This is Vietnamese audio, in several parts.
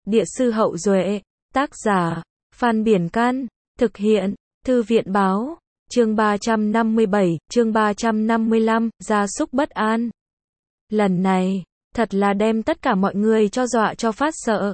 Địa sư Hậu Duệ, tác giả, Phan Biển Can, thực hiện, Thư viện Báo, chương 357, chương 355, gia súc bất an. Lần này, thật là đem tất cả mọi người cho dọa cho phát sợ.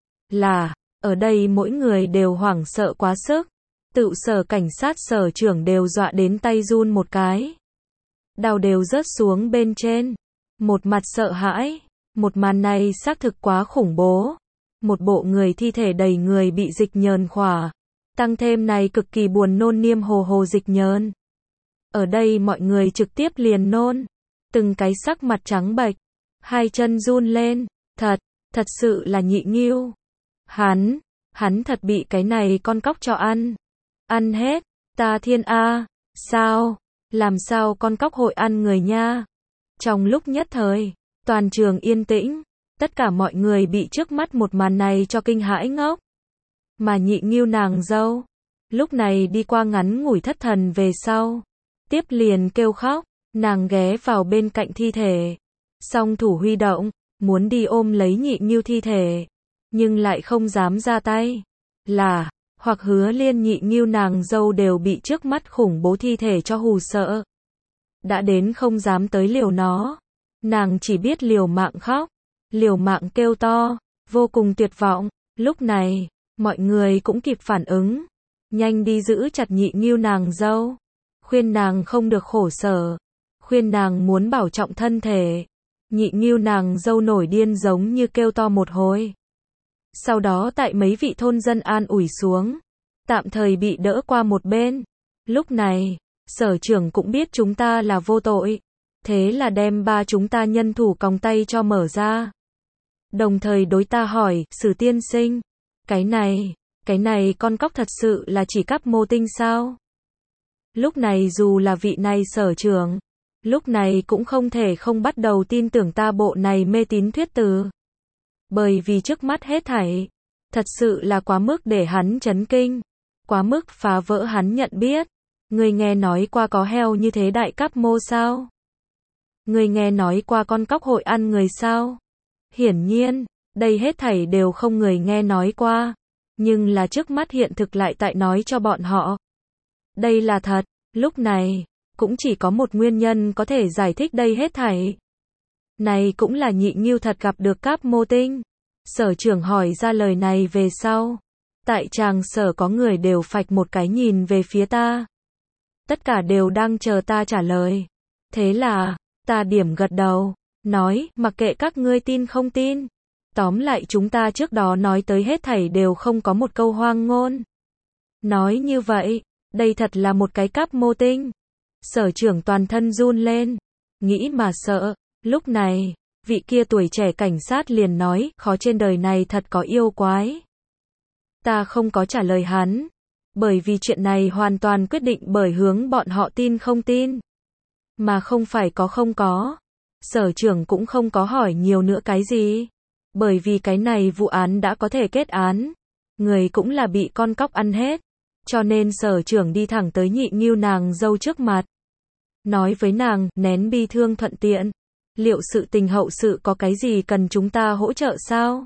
Ở đây mỗi người đều hoảng sợ quá sức. Tự sở cảnh sát sở trưởng đều dọa đến tay run một cái. Đao đều rớt xuống bên trên. Một mặt sợ hãi. Một màn này xác thực quá khủng bố. Một bộ người thi thể đầy người bị dịch nhờn khỏa. Tăng thêm này cực kỳ buồn nôn niêm hồ hồ dịch nhờn. Ở đây mọi người trực tiếp liền nôn. Từng cái sắc mặt trắng bệch. Hai chân run lên. Thật sự là Nhị Ngưu. Hắn thật bị cái này con cóc cho ăn. Ăn hết. Ta thiên a, sao? Làm sao con cóc hội ăn người nha? Trong lúc nhất thời, toàn trường yên tĩnh. Tất cả mọi người bị trước mắt một màn này cho kinh hãi ngốc. Mà Nhị Ngưu nàng dâu, lúc này đi qua ngắn ngủi thất thần về sau. Tiếp liền kêu khóc, nàng ghé vào bên cạnh thi thể. Song thủ huy động, muốn đi ôm lấy Nhị Ngưu thi thể. Nhưng lại không dám ra tay. Hoặc Hứa Liên Nhị Ngưu nàng dâu đều bị trước mắt khủng bố thi thể cho hù sợ. Đã đến không dám tới liều nó. Nàng chỉ biết liều mạng khóc, liều mạng kêu to, vô cùng tuyệt vọng. Lúc này, mọi người cũng kịp phản ứng. Nhanh đi giữ chặt Nhị Ngưu nàng dâu. Khuyên nàng không được khổ sở. Khuyên nàng muốn bảo trọng thân thể. Nhị Ngưu nàng dâu nổi điên giống như kêu to một hồi. Sau đó tại mấy vị thôn dân an ủi xuống, tạm thời bị đỡ qua một bên. Lúc này, sở trưởng cũng biết chúng ta là vô tội. Thế là đem ba chúng ta nhân thủ còng tay cho mở ra. Đồng thời đối ta hỏi, Sử tiên sinh, cái này con cóc thật sự là chỉ cắp mô tinh sao? Lúc này dù là vị này sở trưởng, lúc này cũng không thể không bắt đầu tin tưởng ta bộ này mê tín thuyết từ. Bởi vì trước mắt hết thảy, thật sự là quá mức để hắn chấn kinh, quá mức phá vỡ hắn nhận biết. Người nghe nói qua có heo như thế đại cắp mô sao? Người nghe nói qua con cóc hội ăn người sao? Hiển nhiên, đây hết thảy đều không người nghe nói qua, nhưng là trước mắt hiện thực lại tại nói cho bọn họ. Đây là thật, lúc này, cũng chỉ có một nguyên nhân có thể giải thích đây hết thảy. Này cũng là Nhị Ngưu thật gặp được cáp mô tinh. Sở trưởng hỏi ra lời này về sau. Tại tràng sở có người đều phạch một cái nhìn về phía ta. Tất cả đều đang chờ ta trả lời. Thế là, ta điểm gật đầu, nói, mặc kệ các ngươi tin không tin. Tóm lại chúng ta trước đó nói tới hết thảy đều không có một câu hoang ngôn. Nói như vậy, đây thật là một cái cáp mô tinh. Sở trưởng toàn thân run lên. Nghĩ mà sợ. Lúc này, vị kia tuổi trẻ cảnh sát liền nói, khó trên đời này thật có yêu quái. Ta không có trả lời hắn, bởi vì chuyện này hoàn toàn quyết định bởi hướng bọn họ tin không tin, mà không phải có không có. Sở trưởng cũng không có hỏi nhiều nữa cái gì, bởi vì cái này vụ án đã có thể kết án, người cũng là bị con cóc ăn hết, cho nên sở trưởng đi thẳng tới Nhị Ngưu nàng dâu trước mặt. Nói với nàng, nén bi thương thuận tiện. Liệu sự tình hậu sự có cái gì cần chúng ta hỗ trợ sao?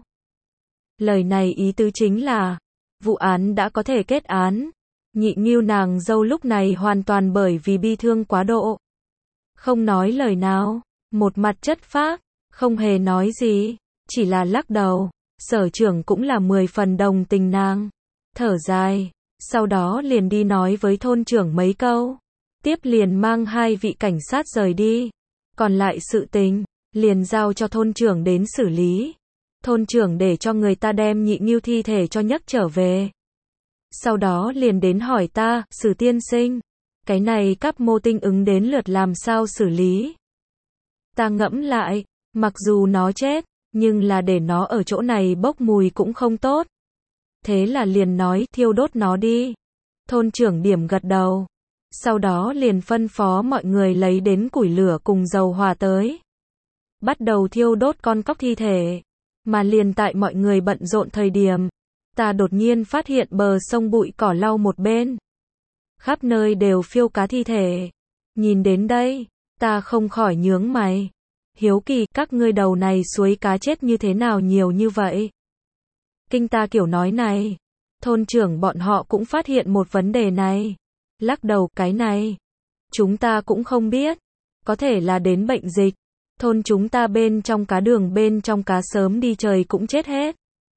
Lời này ý tứ chính là, vụ án đã có thể kết án. Nhị Ngưu nàng dâu lúc này hoàn toàn bởi vì bi thương quá độ. Không nói lời nào, một mặt chất phác, không hề nói gì, chỉ là lắc đầu. Sở trưởng cũng là 10 phần đồng tình nàng. Thở dài, sau đó liền đi nói với thôn trưởng mấy câu. Tiếp liền mang 2 vị cảnh sát rời đi. Còn lại sự tình, liền giao cho thôn trưởng đến xử lý. Thôn trưởng để cho người ta đem Nhị Ngưu thi thể cho nhấc trở về. Sau đó liền đến hỏi ta, Sử tiên sinh, cái này cáp mô tinh ứng đến lượt làm sao xử lý? Ta ngẫm lại, mặc dù nó chết, nhưng là để nó ở chỗ này bốc mùi cũng không tốt. Thế là liền nói, thiêu đốt nó đi. Thôn trưởng điểm gật đầu. Sau đó liền phân phó mọi người lấy đến củi lửa cùng dầu hỏa tới. Bắt đầu thiêu đốt con cóc thi thể. Mà liền tại mọi người bận rộn thời điểm, ta đột nhiên phát hiện bờ sông bụi cỏ lau một bên. Khắp nơi đều phiêu cá thi thể. Nhìn đến đây, ta không khỏi nhướng mày. Hiếu kỳ, các ngươi đầu này suối cá chết như thế nào nhiều như vậy? kinh ta kiểu nói này. Thôn trưởng bọn họ cũng phát hiện một vấn đề này. Lắc đầu, cái này chúng ta cũng không biết. Có thể là đến bệnh dịch. Thôn chúng ta bên trong cá đường bên trong cá sớm đi trời cũng chết hết.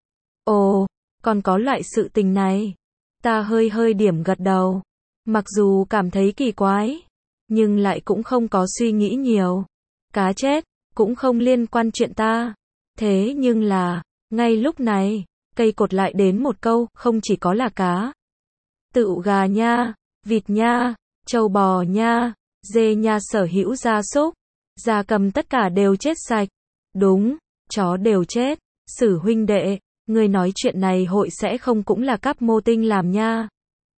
Ồ, còn có loại sự tình này. Ta hơi điểm gật đầu. Mặc dù cảm thấy kỳ quái, nhưng lại cũng không có suy nghĩ nhiều. Cá chết, cũng không liên quan chuyện ta. Thế nhưng là, ngay lúc này, cây cột lại đến một câu, không chỉ có là cá. Tựu gà nha, vịt nha, trâu bò nha, dê nha, sở hữu gia súc, gia cầm tất cả đều chết sạch. Đúng, chó đều chết. Sử huynh đệ, ngươi nói chuyện này hội sẽ không cũng là Cáp Mô Tinh làm nha.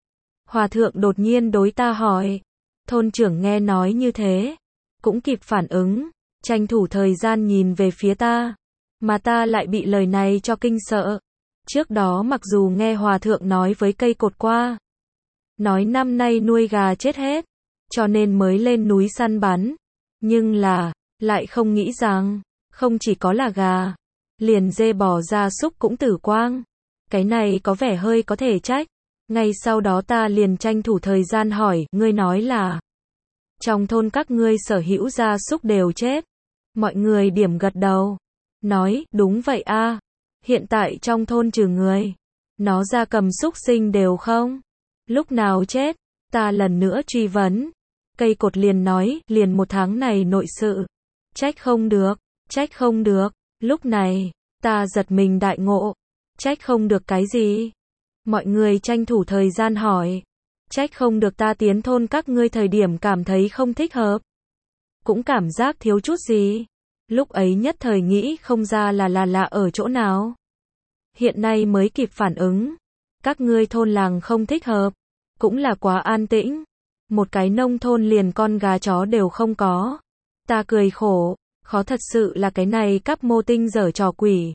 Hòa thượng đột nhiên đối ta hỏi. Thôn trưởng nghe nói như thế, cũng kịp phản ứng, tranh thủ thời gian nhìn về phía ta. Mà ta lại bị lời này cho kinh sợ. Trước đó mặc dù nghe hòa thượng nói với cây cột qua, nói năm nay nuôi gà chết hết, cho nên mới lên núi săn bắn. Nhưng là, lại không nghĩ rằng, không chỉ có là gà, liền dê bò gia súc cũng tử quang. Cái này có vẻ hơi có thể trách. Ngay sau đó ta liền tranh thủ thời gian hỏi, ngươi nói là trong thôn các ngươi sở hữu gia súc đều chết. Mọi người điểm gật đầu. Nói, đúng vậy a. Hiện tại trong thôn trừ người, nó gia cầm súc sinh đều không. Lúc nào chết? Ta lần nữa truy vấn. Cây cột liền nói, liền 1 tháng này nội sự. Trách không được, trách không được. Lúc này, ta giật mình đại ngộ. Trách không được cái gì? Mọi người tranh thủ thời gian hỏi. Trách không được ta tiến thôn các ngươi thời điểm cảm thấy không thích hợp. Cũng cảm giác thiếu chút gì. Lúc ấy nhất thời nghĩ không ra là lạ ở chỗ nào. Hiện nay mới kịp phản ứng. Các ngươi thôn làng không thích hợp. Cũng là quá an tĩnh. Một cái nông thôn liền con gà chó đều không có. Ta cười khổ. Khó thật sự là cái này Cáp Mô Tinh giở trò quỷ.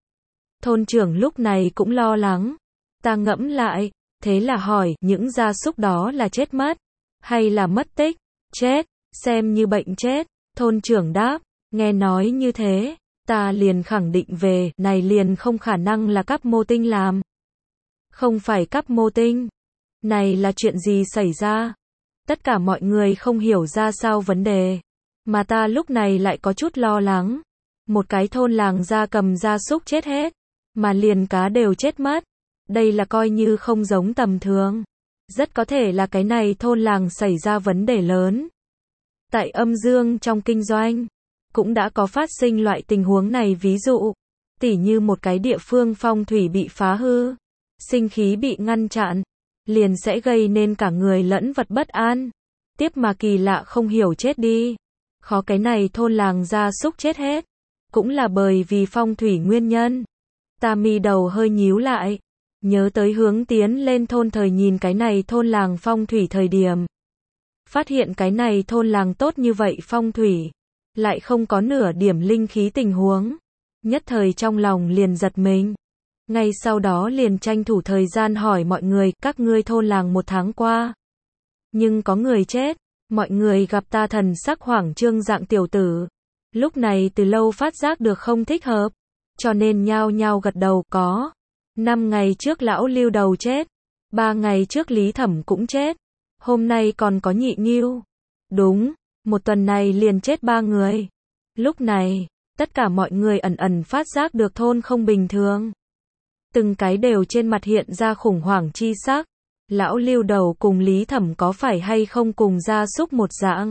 Thôn trưởng lúc này cũng lo lắng. Ta ngẫm lại. Thế là hỏi, những gia súc đó là chết mất? Hay là mất tích? Chết, xem như bệnh chết. Thôn trưởng đáp, nghe nói như thế, ta liền khẳng định về, này liền không khả năng là Cáp Mô Tinh làm. Không phải Cáp Mô Tinh. Này là chuyện gì xảy ra? Tất cả mọi người không hiểu ra sao vấn đề. Mà ta lúc này lại có chút lo lắng. Một cái thôn làng gia cầm gia súc chết hết. Mà liền cá đều chết mất. Đây là coi như không giống tầm thường. Rất có thể là cái này thôn làng xảy ra vấn đề lớn. Tại âm dương trong kinh doanh, cũng đã có phát sinh loại tình huống này, ví dụ, tỉ như một cái địa phương phong thủy bị phá hư, sinh khí bị ngăn chặn, liền sẽ gây nên cả người lẫn vật bất an. Tiếp mà kỳ lạ không hiểu chết đi. Khó cái này thôn làng gia súc chết hết. Cũng là bởi vì phong thủy nguyên nhân. Ta mi đầu hơi nhíu lại. Nhớ tới hướng tiến lên thôn thời nhìn cái này thôn làng phong thủy thời điểm. Phát hiện cái này thôn làng tốt như vậy phong thủy. Lại không có nửa điểm linh khí tình huống. Nhất thời trong lòng liền giật mình. Ngay sau đó liền tranh thủ thời gian hỏi mọi người, các ngươi thôn làng 1 tháng qua. Nhưng có người chết. Mọi người gặp ta thần sắc hoảng trương dạng tiểu tử. Lúc này từ lâu phát giác được không thích hợp. Cho nên nhao nhao gật đầu, có. 5 ngày trước lão Lưu Đầu chết. 3 ngày trước Lý Thẩm cũng chết. Hôm nay còn có Nhị Ngưu. Đúng, 1 tuần này liền chết 3 người. Lúc này, tất cả mọi người ẩn phát giác được thôn không bình thường. Từng cái đều trên mặt hiện ra khủng hoảng chi sắc. Lão Lưu Đầu cùng Lý Thẩm có phải hay không cùng gia súc một dạng?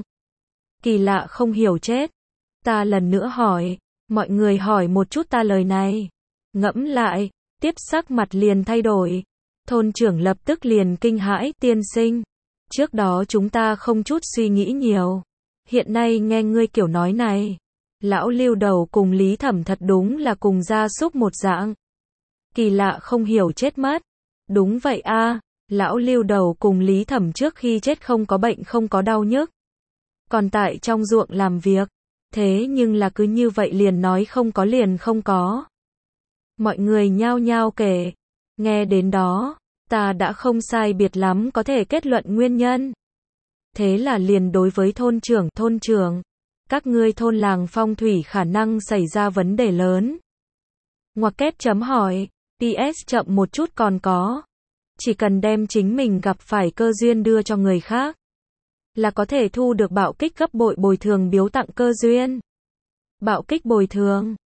Kỳ lạ không hiểu chết. Ta lần nữa hỏi. Mọi người hỏi một chút ta lời này. Ngẫm lại. Tiếp sắc mặt liền thay đổi. Thôn trưởng lập tức liền kinh hãi, tiên sinh. Trước đó chúng ta không chút suy nghĩ nhiều. Hiện nay nghe ngươi kiểu nói này. Lão Lưu Đầu cùng Lý Thẩm thật đúng là cùng gia súc một dạng. Kỳ lạ không hiểu chết mất. Đúng vậy a. Lão Lưu Đầu cùng Lý Thẩm trước khi chết không có bệnh không có đau nhức. Còn tại trong ruộng làm việc. Thế nhưng là cứ như vậy liền nói không có liền không có. Mọi người nhao nhao kể. Nghe đến đó, ta đã không sai biệt lắm có thể kết luận nguyên nhân. Thế là liền đối với thôn trưởng, các ngươi thôn làng phong thủy khả năng xảy ra vấn đề lớn. Ngoặc kép chấm hỏi, PS chậm một chút còn có. Chỉ cần đem chính mình gặp phải cơ duyên đưa cho người khác, là có thể thu được bạo kích gấp bội bồi thường biếu tặng cơ duyên. Bạo kích bồi thường.